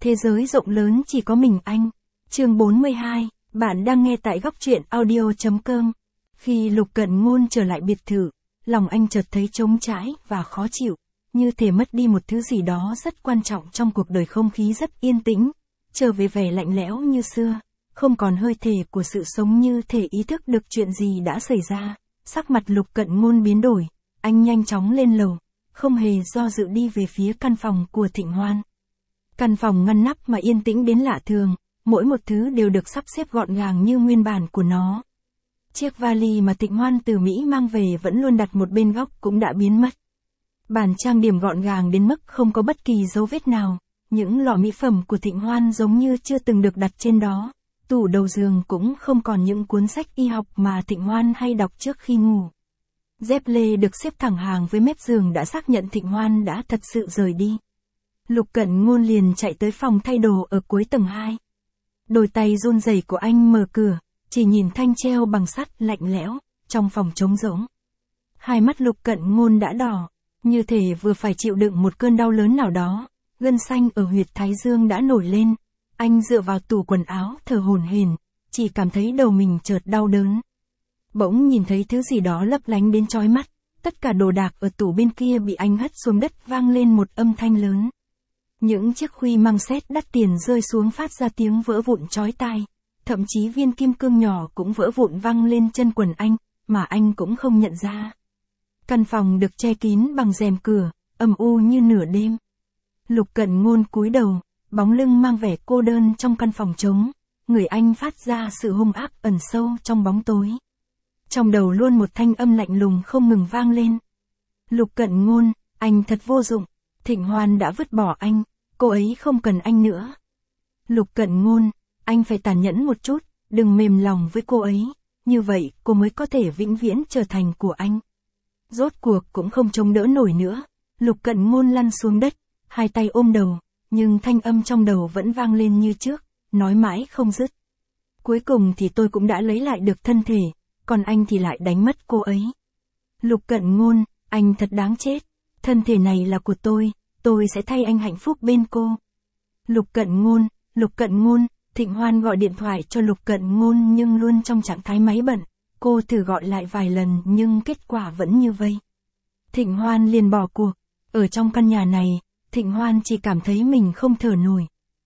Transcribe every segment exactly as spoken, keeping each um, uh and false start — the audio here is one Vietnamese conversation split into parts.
Thế giới rộng lớn chỉ có mình anh. Chương bốn mươi hai, bạn đang nghe tại góc truyện audio chấm com. Khi Lục Cận Ngôn trở lại biệt thự, lòng anh chợt thấy trống trải và khó chịu, như thể mất đi một thứ gì đó rất quan trọng trong cuộc đời. Không khí rất yên tĩnh, trở về vẻ lạnh lẽo như xưa, không còn hơi thở của sự sống, như thể ý thức được chuyện gì đã xảy ra. Sắc mặt Lục Cận Ngôn biến đổi, anh nhanh chóng lên lầu, không hề do dự đi về phía căn phòng của Thịnh Hoan. Căn phòng ngăn nắp mà yên tĩnh đến lạ thường, mỗi một thứ đều được sắp xếp gọn gàng như nguyên bản của nó. Chiếc vali mà Thịnh Hoan từ Mỹ mang về vẫn luôn đặt một bên góc cũng đã biến mất. Bàn trang điểm gọn gàng đến mức không có bất kỳ dấu vết nào, những lọ mỹ phẩm của Thịnh Hoan giống như chưa từng được đặt trên đó. Tủ đầu giường cũng không còn những cuốn sách y học mà Thịnh Hoan hay đọc trước khi ngủ. Dép lê được xếp thẳng hàng với mép giường đã xác nhận Thịnh Hoan đã thật sự rời đi. Lục Cận Ngôn liền chạy tới phòng thay đồ ở cuối tầng hai. Đôi tay run rẩy của anh mở cửa, chỉ nhìn thanh treo bằng sắt lạnh lẽo, trong phòng trống rỗng. Hai mắt Lục Cận Ngôn đã đỏ, như thể vừa phải chịu đựng một cơn đau lớn nào đó, gân xanh ở huyệt thái dương đã nổi lên. Anh dựa vào tủ quần áo thở hổn hển, chỉ cảm thấy đầu mình chợt đau đớn. Bỗng nhìn thấy thứ gì đó lấp lánh đến chói mắt, tất cả đồ đạc ở tủ bên kia bị anh hất xuống đất, vang lên một âm thanh lớn. Những chiếc khuy măng sét đắt tiền rơi xuống phát ra tiếng vỡ vụn chói tai, thậm chí viên kim cương nhỏ cũng vỡ vụn văng lên chân quần anh, mà anh cũng không nhận ra. Căn phòng được che kín bằng rèm cửa, âm u như nửa đêm. Lục Cận Ngôn cúi đầu, bóng lưng mang vẻ cô đơn trong căn phòng trống, người anh phát ra sự hung ác ẩn sâu trong bóng tối. Trong đầu luôn một thanh âm lạnh lùng không ngừng vang lên. Lục Cận Ngôn, anh thật vô dụng, Thịnh Hoan đã vứt bỏ anh, cô ấy không cần anh nữa. Lục Cận Ngôn, anh phải tàn nhẫn một chút, đừng mềm lòng với cô ấy, như vậy cô mới có thể vĩnh viễn trở thành của anh. Rốt cuộc cũng không chống đỡ nổi nữa, Lục Cận Ngôn lăn xuống đất, hai tay ôm đầu, nhưng thanh âm trong đầu vẫn vang lên như trước, nói mãi không dứt. Cuối cùng thì tôi cũng đã lấy lại được thân thể, còn anh thì lại đánh mất cô ấy. Lục Cận Ngôn, anh thật đáng chết, thân thể này là của tôi, tôi sẽ thay anh hạnh phúc bên cô. Lục Cận Ngôn, Lục Cận Ngôn, Thịnh Hoan gọi điện thoại cho Lục Cận Ngôn nhưng luôn trong trạng thái máy bận, cô thử gọi lại vài lần nhưng kết quả vẫn như vây. Thịnh Hoan liền bỏ cuộc, ở trong căn nhà này, Thịnh Hoan chỉ cảm thấy mình không thở nổi.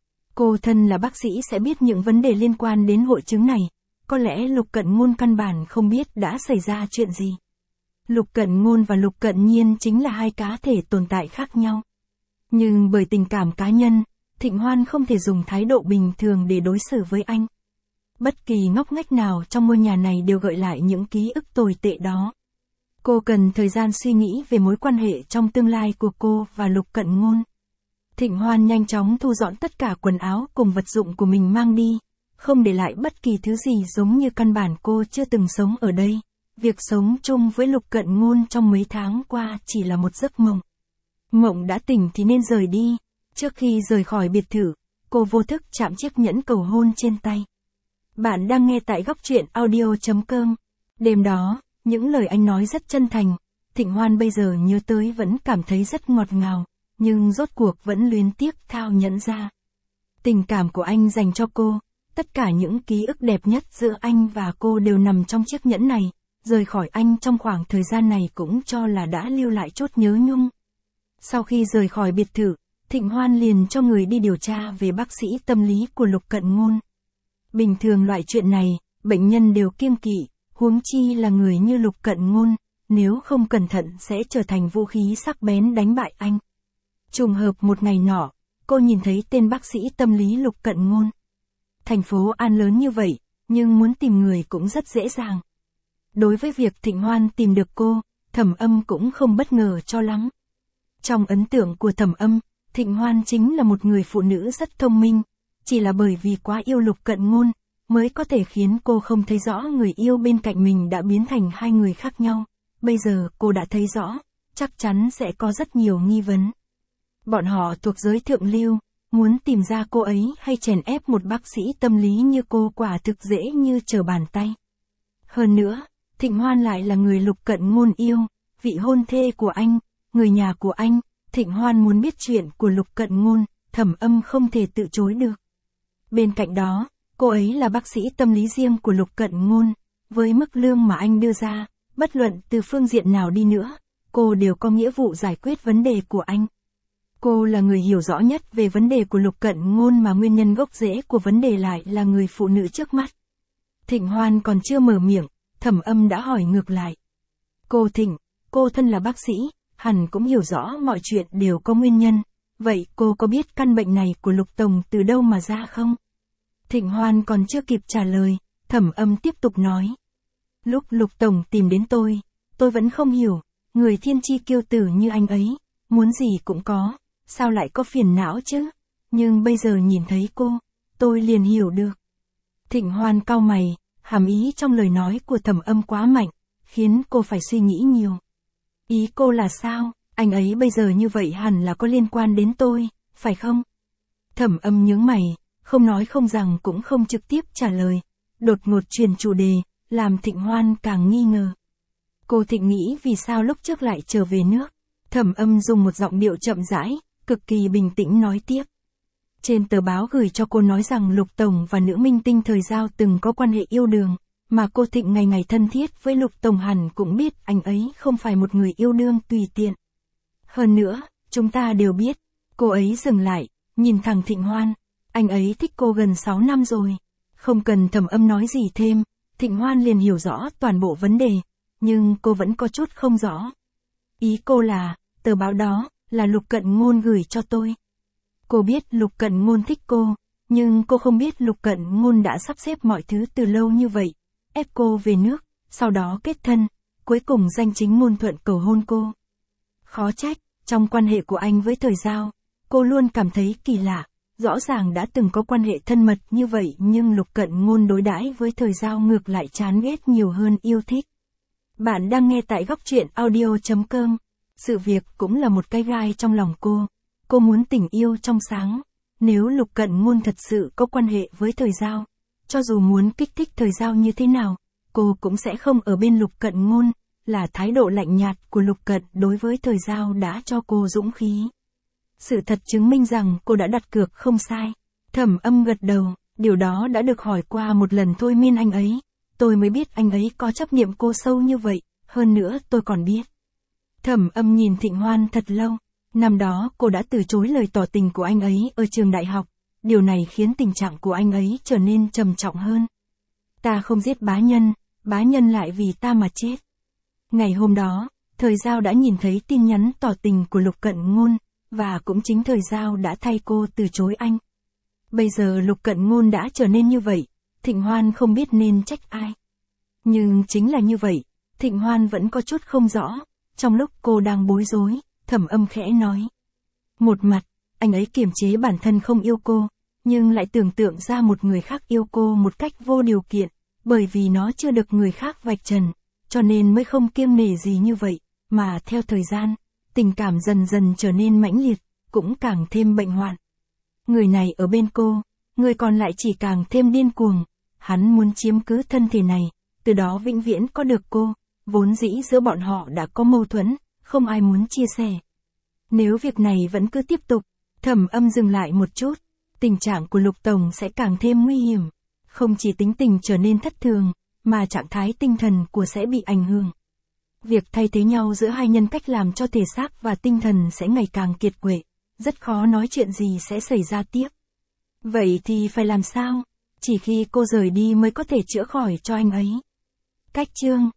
Cô thân là bác sĩ sẽ biết những vấn đề liên quan đến hội chứng này, có lẽ Lục Cận Ngôn căn bản không biết đã xảy ra chuyện gì. Lục Cận Ngôn và Lục Cận Nhiên chính là hai cá thể tồn tại khác nhau. Nhưng bởi tình cảm cá nhân, Thịnh Hoan không thể dùng thái độ bình thường để đối xử với anh. Bất kỳ ngóc ngách nào trong ngôi nhà này đều gợi lại những ký ức tồi tệ đó. Cô cần thời gian suy nghĩ về mối quan hệ trong tương lai của cô và Lục Cận Ngôn. Thịnh Hoan nhanh chóng thu dọn tất cả quần áo cùng vật dụng của mình mang đi, không để lại bất kỳ thứ gì, giống như căn bản cô chưa từng sống ở đây. Việc sống chung với Lục Cận Ngôn trong mấy tháng qua chỉ là một giấc mộng. Mộng đã tỉnh thì nên rời đi. Trước khi rời khỏi biệt thự, cô vô thức chạm chiếc nhẫn cầu hôn trên tay. Bạn đang nghe tại góc truyện audio chấm com. Đêm đó, những lời anh nói rất chân thành, Thịnh Hoan bây giờ nhớ tới vẫn cảm thấy rất ngọt ngào, nhưng rốt cuộc vẫn luyến tiếc thao nhẫn ra. Tình cảm của anh dành cho cô, tất cả những ký ức đẹp nhất giữa anh và cô đều nằm trong chiếc nhẫn này, rời khỏi anh trong khoảng thời gian này cũng cho là đã lưu lại chốt nhớ nhung. Sau khi rời khỏi biệt thự, Thịnh Hoan liền cho người đi điều tra về bác sĩ tâm lý của Lục Cận Ngôn. Bình thường loại chuyện này, bệnh nhân đều kiêng kỵ, huống chi là người như Lục Cận Ngôn, nếu không cẩn thận sẽ trở thành vũ khí sắc bén đánh bại anh. Trùng hợp một ngày nọ, cô nhìn thấy tên bác sĩ tâm lý Lục Cận Ngôn. Thành phố An lớn như vậy, nhưng muốn tìm người cũng rất dễ dàng. Đối với việc Thịnh Hoan tìm được cô, Thẩm Âm cũng không bất ngờ cho lắm. Trong ấn tượng của Thẩm Âm, Thịnh Hoan chính là một người phụ nữ rất thông minh, chỉ là bởi vì quá yêu Lục Cận Ngôn, mới có thể khiến cô không thấy rõ người yêu bên cạnh mình đã biến thành hai người khác nhau. Bây giờ cô đã thấy rõ, chắc chắn sẽ có rất nhiều nghi vấn. Bọn họ thuộc giới thượng lưu, muốn tìm ra cô ấy hay chèn ép một bác sĩ tâm lý như cô quả thực dễ như trở bàn tay. Hơn nữa, Thịnh Hoan lại là người Lục Cận Ngôn yêu, vị hôn thê của anh, người nhà của anh. Thịnh Hoan muốn biết chuyện của Lục Cận Ngôn, Thẩm Âm không thể từ chối được. Bên cạnh đó, cô ấy là bác sĩ tâm lý riêng của Lục Cận Ngôn, với mức lương mà anh đưa ra, bất luận từ phương diện nào đi nữa, cô đều có nghĩa vụ giải quyết vấn đề của anh. Cô là người hiểu rõ nhất về vấn đề của Lục Cận Ngôn mà nguyên nhân gốc rễ của vấn đề lại là người phụ nữ trước mắt. Thịnh Hoan còn chưa mở miệng, Thẩm Âm đã hỏi ngược lại. Cô Thịnh, cô thân là bác sĩ, hẳn cũng hiểu rõ mọi chuyện đều có nguyên nhân, vậy cô có biết căn bệnh này của Lục Tổng từ đâu mà ra không? Thịnh Hoan còn chưa kịp trả lời, Thẩm Âm tiếp tục nói. Lúc Lục Tổng tìm đến tôi, tôi vẫn không hiểu, người thiên chi kiêu tử như anh ấy, muốn gì cũng có, sao lại có phiền não chứ? Nhưng bây giờ nhìn thấy cô, tôi liền hiểu được. Thịnh Hoan cau mày, hàm ý trong lời nói của Thẩm Âm quá mạnh, khiến cô phải suy nghĩ nhiều. Ý cô là sao? Anh ấy bây giờ như vậy hẳn là có liên quan đến tôi, phải không? Thẩm Âm nhướng mày, không nói không rằng cũng không trực tiếp trả lời. Đột ngột chuyển chủ đề, làm Thịnh Hoan càng nghi ngờ. Cô Thịnh nghĩ vì sao lúc trước lại trở về nước. Thẩm Âm dùng một giọng điệu chậm rãi, cực kỳ bình tĩnh nói tiếp. Trên tờ báo gửi cho cô nói rằng Lục Tổng và nữ minh tinh Thời Giao từng có quan hệ yêu đương, mà cô Thịnh ngày ngày thân thiết với Lục Tổng hẳn cũng biết anh ấy không phải một người yêu đương tùy tiện. Hơn nữa, chúng ta đều biết, cô ấy dừng lại, nhìn thẳng Thịnh Hoan, anh ấy thích cô gần sáu năm rồi. Không cần Thẩm Âm nói gì thêm, Thịnh Hoan liền hiểu rõ toàn bộ vấn đề, nhưng cô vẫn có chút không rõ. Ý cô là, tờ báo đó, là Lục Cận Ngôn gửi cho tôi. Cô biết Lục Cận Ngôn thích cô, nhưng cô không biết Lục Cận Ngôn đã sắp xếp mọi thứ từ lâu như vậy, ép cô về nước, sau đó kết thân, cuối cùng danh chính ngôn thuận cầu hôn cô. Khó trách, trong quan hệ của anh với Thời Giao, cô luôn cảm thấy kỳ lạ, rõ ràng đã từng có quan hệ thân mật như vậy nhưng Lục Cận Ngôn đối đãi với Thời Giao ngược lại chán ghét nhiều hơn yêu thích. Bạn đang nghe tại góc truyện audio chấm com. Sự việc cũng là một cái gai trong lòng cô. Cô muốn tình yêu trong sáng. Nếu Lục Cận Ngôn thật sự có quan hệ với Thời Giao, cho dù muốn kích thích Thời Giao như thế nào, cô cũng sẽ không ở bên Lục Cận Ngôn. Là thái độ lạnh nhạt của Lục Cận đối với Thời Giao đã cho cô dũng khí. Sự thật chứng minh rằng cô đã đặt cược không sai. Thẩm Âm gật đầu, điều đó đã được hỏi qua một lần thôi miên anh ấy. Tôi mới biết anh ấy có chấp niệm cô sâu như vậy, hơn nữa tôi còn biết. Thẩm Âm nhìn Thịnh Hoan thật lâu. Năm đó cô đã từ chối lời tỏ tình của anh ấy ở trường đại học. Điều này khiến tình trạng của anh ấy trở nên trầm trọng hơn. Ta không giết bá nhân, bá nhân lại vì ta mà chết. Ngày hôm đó, Thời Giao đã nhìn thấy tin nhắn tỏ tình của Lục Cận Ngôn, và cũng chính Thời Giao đã thay cô từ chối anh. Bây giờ Lục Cận Ngôn đã trở nên như vậy, Thịnh Hoan không biết nên trách ai. Nhưng chính là như vậy, Thịnh Hoan vẫn có chút không rõ. Trong lúc cô đang bối rối, Thẩm Âm khẽ nói. Một mặt, anh ấy kiềm chế bản thân không yêu cô, nhưng lại tưởng tượng ra một người khác yêu cô một cách vô điều kiện, bởi vì nó chưa được người khác vạch trần, cho nên mới không kiêng nể gì như vậy, mà theo thời gian, tình cảm dần dần trở nên mãnh liệt, cũng càng thêm bệnh hoạn. Người này ở bên cô, người còn lại chỉ càng thêm điên cuồng, hắn muốn chiếm cứ thân thể này, từ đó vĩnh viễn có được cô, vốn dĩ giữa bọn họ đã có mâu thuẫn, không ai muốn chia sẻ. Nếu việc này vẫn cứ tiếp tục, Thẩm Âm dừng lại một chút, tình trạng của Lục Tổng sẽ càng thêm nguy hiểm, không chỉ tính tình trở nên thất thường, mà trạng thái tinh thần của sẽ bị ảnh hưởng. Việc thay thế nhau giữa hai nhân cách làm cho thể xác và tinh thần sẽ ngày càng kiệt quệ, rất khó nói chuyện gì sẽ xảy ra tiếp. Vậy thì phải làm sao? Chỉ khi cô rời đi mới có thể chữa khỏi cho anh ấy. Cách chương